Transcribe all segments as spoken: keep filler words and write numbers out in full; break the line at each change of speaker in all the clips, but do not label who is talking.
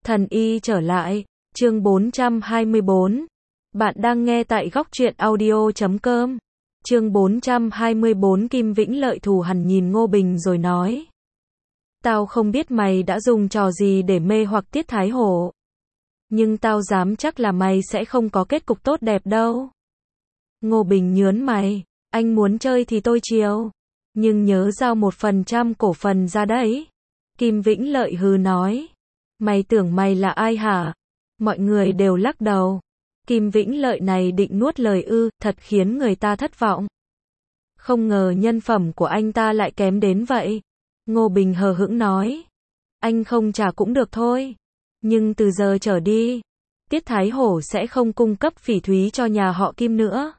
Thần y trở lại, chương bốn trăm hai mươi bốn. Bạn đang nghe tại góc truyện audio chấm com. Chương bốn trăm hai mươi bốn. Kim Vĩnh Lợi thù hằn nhìn Ngô Bình rồi nói. Tao không biết mày đã dùng trò gì để mê hoặc Tiết Thái Hổ. Nhưng tao dám chắc là mày sẽ không có kết cục tốt đẹp đâu. Ngô Bình nhớn mày, anh muốn chơi thì tôi chiều. Nhưng nhớ giao một phần trăm cổ phần ra đấy. Kim Vĩnh Lợi hừ nói. Mày tưởng mày là ai hả? Mọi người đều lắc đầu. Kim Vĩnh Lợi này định nuốt lời ư, thật khiến người ta thất vọng. Không ngờ nhân phẩm của anh ta lại kém đến vậy. Ngô Bình hờ hững nói. Anh không trả cũng được thôi. Nhưng từ giờ trở đi, Tiết Thái Hổ sẽ không cung cấp phỉ thúy cho nhà họ Kim nữa.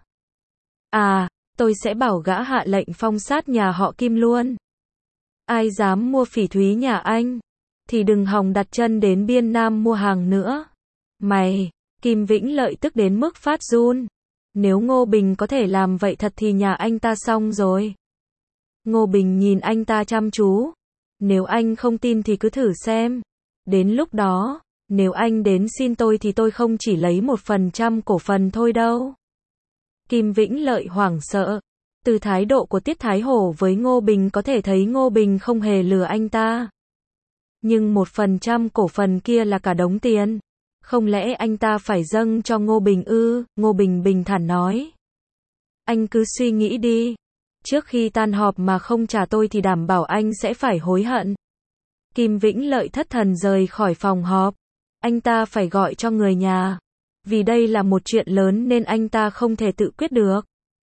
À, tôi sẽ bảo gã hạ lệnh phong sát nhà họ Kim luôn. Ai dám mua phỉ thúy nhà anh, thì đừng hòng đặt chân đến Biên Nam mua hàng nữa. Mày, Kim Vĩnh Lợi tức đến mức phát run. Nếu Ngô Bình có thể làm vậy thật thì nhà anh ta xong rồi. Ngô Bình nhìn anh ta chăm chú. Nếu anh không tin thì cứ thử xem. Đến lúc đó, nếu anh đến xin tôi thì tôi không chỉ lấy một phần trăm cổ phần thôi đâu. Kim Vĩnh Lợi hoảng sợ. Từ thái độ của Tiết Thái Hổ với Ngô Bình có thể thấy Ngô Bình không hề lừa anh ta. Nhưng một phần trăm cổ phần kia là cả đống tiền. Không lẽ anh ta phải dâng cho Ngô Bình ư? Ngô Bình bình thản nói. Anh cứ suy nghĩ đi. Trước khi tan họp mà không trả tôi thì đảm bảo anh sẽ phải hối hận. Kim Vĩnh Lợi thất thần rời khỏi phòng họp. Anh ta phải gọi cho người nhà. Vì đây là một chuyện lớn nên anh ta không thể tự quyết được.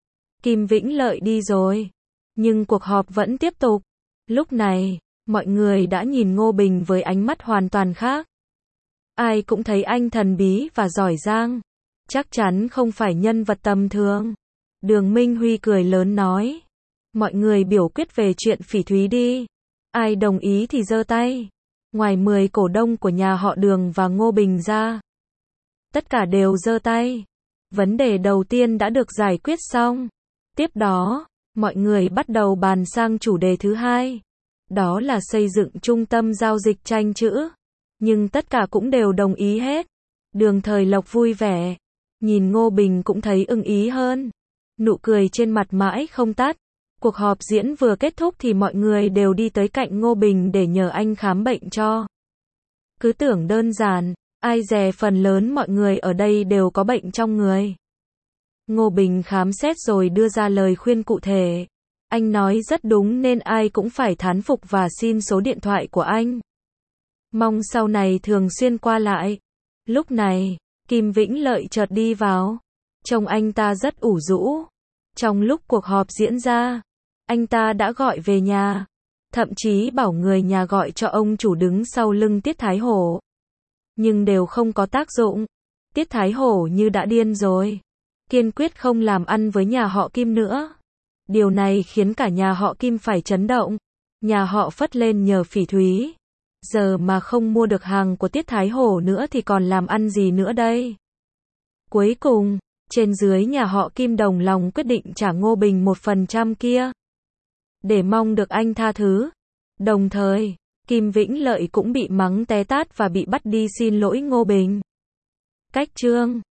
Kim Vĩnh Lợi đi rồi. Nhưng cuộc họp vẫn tiếp tục. Lúc này, mọi người đã nhìn Ngô Bình với ánh mắt hoàn toàn khác. Ai cũng thấy anh thần bí và giỏi giang. Chắc chắn không phải nhân vật tầm thường. Đường Minh Huy cười lớn nói. Mọi người biểu quyết về chuyện phỉ thúy đi. Ai đồng ý thì giơ tay. Ngoài mười cổ đông của nhà họ Đường và Ngô Bình ra, tất cả đều giơ tay. Vấn đề đầu tiên đã được giải quyết xong. Tiếp đó, mọi người bắt đầu bàn sang chủ đề thứ hai. Đó là xây dựng trung tâm giao dịch tranh chữ. Nhưng tất cả cũng đều đồng ý hết. Đường Thời Lộc vui vẻ. Nhìn Ngô Bình cũng thấy ưng ý hơn. Nụ cười trên mặt mãi không tắt. Cuộc họp diễn vừa kết thúc thì mọi người đều đi tới cạnh Ngô Bình để nhờ anh khám bệnh cho. Cứ tưởng đơn giản, ai dè phần lớn mọi người ở đây đều có bệnh trong người. Ngô Bình khám xét rồi đưa ra lời khuyên cụ thể. Anh nói rất đúng nên ai cũng phải thán phục và xin số điện thoại của anh. Mong sau này thường xuyên qua lại. Lúc này, Kim Vĩnh Lợi chợt đi vào. Trông anh ta rất ủ rũ. Trong lúc cuộc họp diễn ra, anh ta đã gọi về nhà. Thậm chí bảo người nhà gọi cho ông chủ đứng sau lưng Tiết Thái Hổ. Nhưng đều không có tác dụng. Tiết Thái Hổ như đã điên rồi. Kiên quyết không làm ăn với nhà họ Kim nữa. Điều này khiến cả nhà họ Kim phải chấn động. Nhà họ phất lên nhờ phỉ thúy. Giờ mà không mua được hàng của Tiết Thái Hổ nữa thì còn làm ăn gì nữa đây? Cuối cùng, trên dưới nhà họ Kim đồng lòng quyết định trả Ngô Bình một phần trăm kia. Để mong được anh tha thứ. Đồng thời, Kim Vĩnh Lợi cũng bị mắng té tát và bị bắt đi xin lỗi Ngô Bình. Cách chương